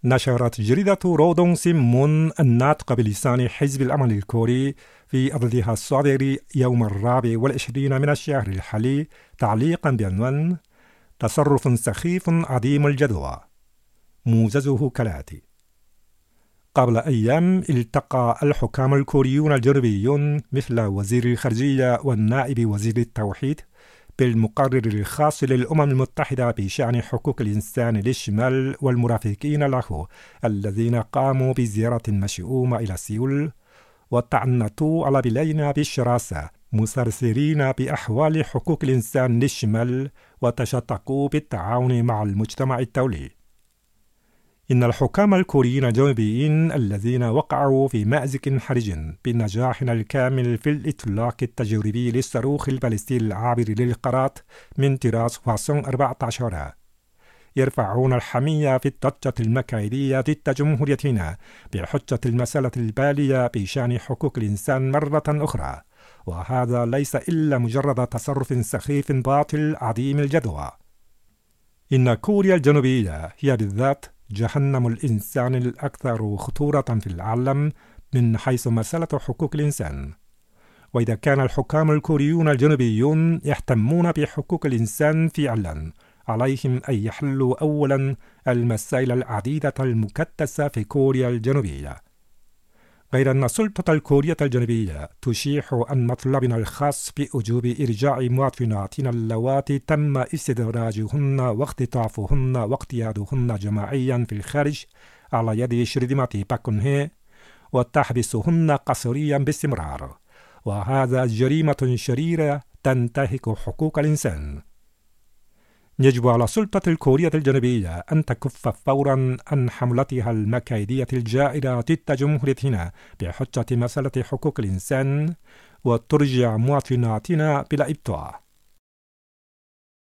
نشرت جريدة رودون سيمون الناطقة بلسان حزب الأمل الكوري في عددها الصادر يوم 24 من الشهر الحالي تعليقا بعنوان تصرف سخيف عديم الجدوى. موجزه كالآتي: قبل أيام التقى الحكام الكوريون الجنوبيون مثل وزير الخارجية والنائب وزير التوحيد بالمقرر الخاص للأمم المتحدة بشأن حقوق الإنسان للشمال والمرافقين له الذين قاموا بزيارة مشؤومة إلى سيول، وتعنتوا على بلادنا بالشراسة مسرسرين بأحوال حقوق الإنسان للشمال، وتشتقوا بالتعاون مع المجتمع الدولي. إن الحكام الكوريين الجنوبيين الذين وقعوا في مأزق حرج بنجاحنا الكامل في الإطلاق التجريبي للصاروخ البالستي العابر للقارات من طراز فاسون 14 يرفعون الحمية في الضجة المكايدية ضد جمهوريتنا بحجة المسألة البالية بشأن حقوق الإنسان مرة أخرى، وهذا ليس إلا مجرد تصرف سخيف باطل عديم الجدوى. إن كوريا الجنوبية هي بالذات جهنم الإنسان الأكثر خطورة في العالم من حيث مسألة حقوق الإنسان. وإذا كان الحكام الكوريون الجنوبيون يهتمون بحقوق الإنسان فعلا، عليهم أن يحلوا أولا المسائل العديدة المكدسة في كوريا الجنوبية. غير أن السلطة الكورية الجنوبية تشيح عن مطلبنا الخاص بوجوب إرجاع مواطناتنا اللواتي تم استدراجهن واختطافهن واقتيادهن جماعيا في الخارج على يد شرذمة باك كون هي، وتحبسهن قسريا باستمرار، وهذا جريمة شريرة تنتهك حقوق الإنسان. يجب على السلطة الكورية الجنوبية أن تكف فورا عن حملتها المكايدية الجائرة ضد جمهوريتنا بحجة مسألة حقوق الإنسان، وترجع مواطناتنا بلا إبطاء.